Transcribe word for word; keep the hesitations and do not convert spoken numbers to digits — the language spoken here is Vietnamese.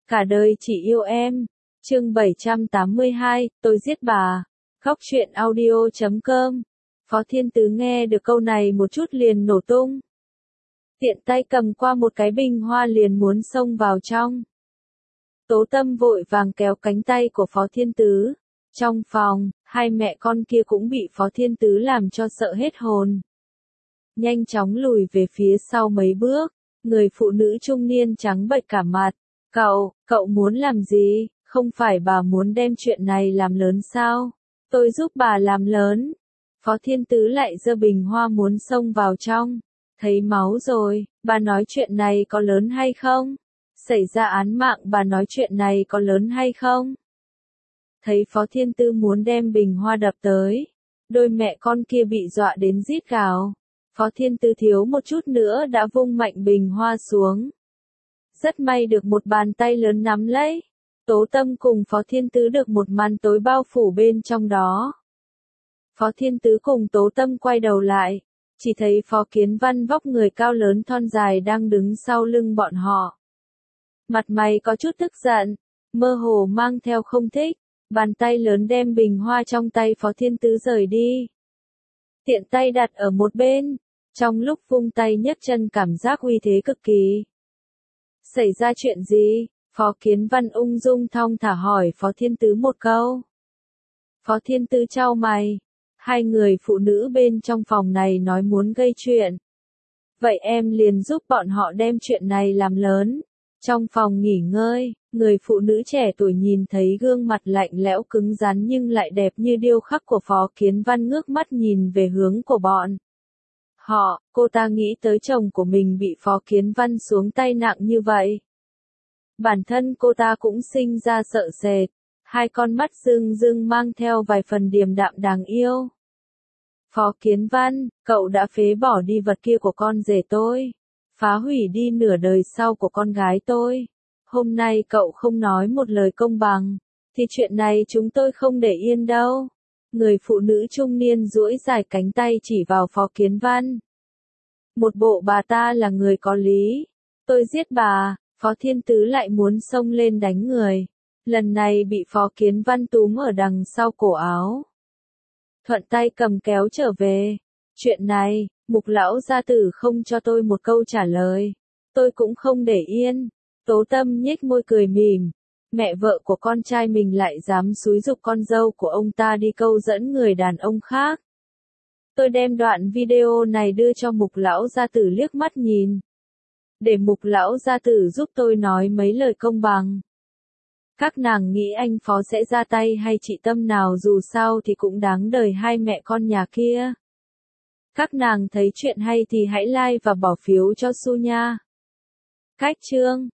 Cả đời chỉ yêu em. Chương bảy trăm tám mươi hai, tôi giết bà. Góc truyện audio chấm com. Phó Thiên Tứ nghe được câu này một chút liền nổ tung. Tiện tay cầm qua một cái bình hoa liền muốn xông vào trong. Tố Tâm vội vàng kéo cánh tay của Phó Thiên Tứ. Trong phòng, hai mẹ con kia cũng bị Phó Thiên Tứ làm cho sợ hết hồn. Nhanh chóng lùi về phía sau mấy bước, người phụ nữ trung niên trắng bệch cả mặt. Cậu, cậu muốn làm gì? Không phải bà muốn đem chuyện này làm lớn sao? Tôi giúp bà làm lớn. Phó Thiên Tứ lại giơ bình hoa muốn xông vào trong. Thấy máu rồi, bà nói chuyện này có lớn hay không? Xảy ra án mạng bà nói chuyện này có lớn hay không? Thấy Phó Thiên Tứ muốn đem bình hoa đập tới. Đôi mẹ con kia bị dọa đến rít gào. Phó Thiên Tứ thiếu một chút nữa đã vung mạnh bình hoa xuống. Rất may được một bàn tay lớn nắm lấy. Tố Tâm cùng Phó Thiên Tứ được một màn tối bao phủ bên trong đó. Phó Thiên Tứ cùng Tố Tâm quay đầu lại. Chỉ thấy Phó Kiến Văn vóc người cao lớn thon dài đang đứng sau lưng bọn họ. Mặt mày có chút tức giận, mơ hồ mang theo không thích. Bàn tay lớn đem bình hoa trong tay Phó Thiên Tứ rời đi. Tiện tay đặt ở một bên. Trong lúc vung tay nhấc chân cảm giác uy thế cực kỳ. Xảy ra chuyện gì? Phó Kiến Văn ung dung thong thả hỏi Phó Thiên Tứ một câu. Phó Thiên Tứ chau mày. Hai người phụ nữ bên trong phòng này nói muốn gây chuyện. Vậy em liền giúp bọn họ đem chuyện này làm lớn. Trong phòng nghỉ ngơi, người phụ nữ trẻ tuổi nhìn thấy gương mặt lạnh lẽo cứng rắn nhưng lại đẹp như điêu khắc của Phó Kiến Văn ngước mắt nhìn về hướng của bọn. Họ, cô ta nghĩ tới chồng của mình bị Phó Kiến Văn xuống tay nặng như vậy. Bản thân cô ta cũng sinh ra sợ sệt, hai con mắt rưng rưng mang theo vài phần điềm đạm đáng yêu. Phó Kiến Văn, cậu đã phế bỏ đi vật kia của con rể tôi, phá hủy đi nửa đời sau của con gái tôi. Hôm nay cậu không nói một lời công bằng, thì chuyện này chúng tôi không để yên đâu. Người phụ nữ trung niên duỗi dài cánh tay chỉ vào Phó Kiến Văn. Một bộ bà ta là người có lý. Tôi giết bà. Phó Thiên Tứ lại muốn xông lên đánh người. Lần này bị Phó Kiến Văn túm ở đằng sau cổ áo. Thuận tay cầm kéo trở về. Chuyện này, Mục lão gia tử không cho tôi một câu trả lời. Tôi cũng không để yên. Tố Tâm nhếch môi cười mỉm. Mẹ vợ của con trai mình lại dám xúi giục con dâu của ông ta đi câu dẫn người đàn ông khác. Tôi đem đoạn video này đưa cho Mục lão gia tử liếc mắt nhìn. Để Mục lão gia tử giúp tôi nói mấy lời công bằng. Các nàng nghĩ anh Phó sẽ ra tay hay chị Tâm nào dù sao thì cũng đáng đời hai mẹ con nhà kia. Các nàng thấy chuyện hay thì hãy like và bỏ phiếu cho Su nha. Cách chương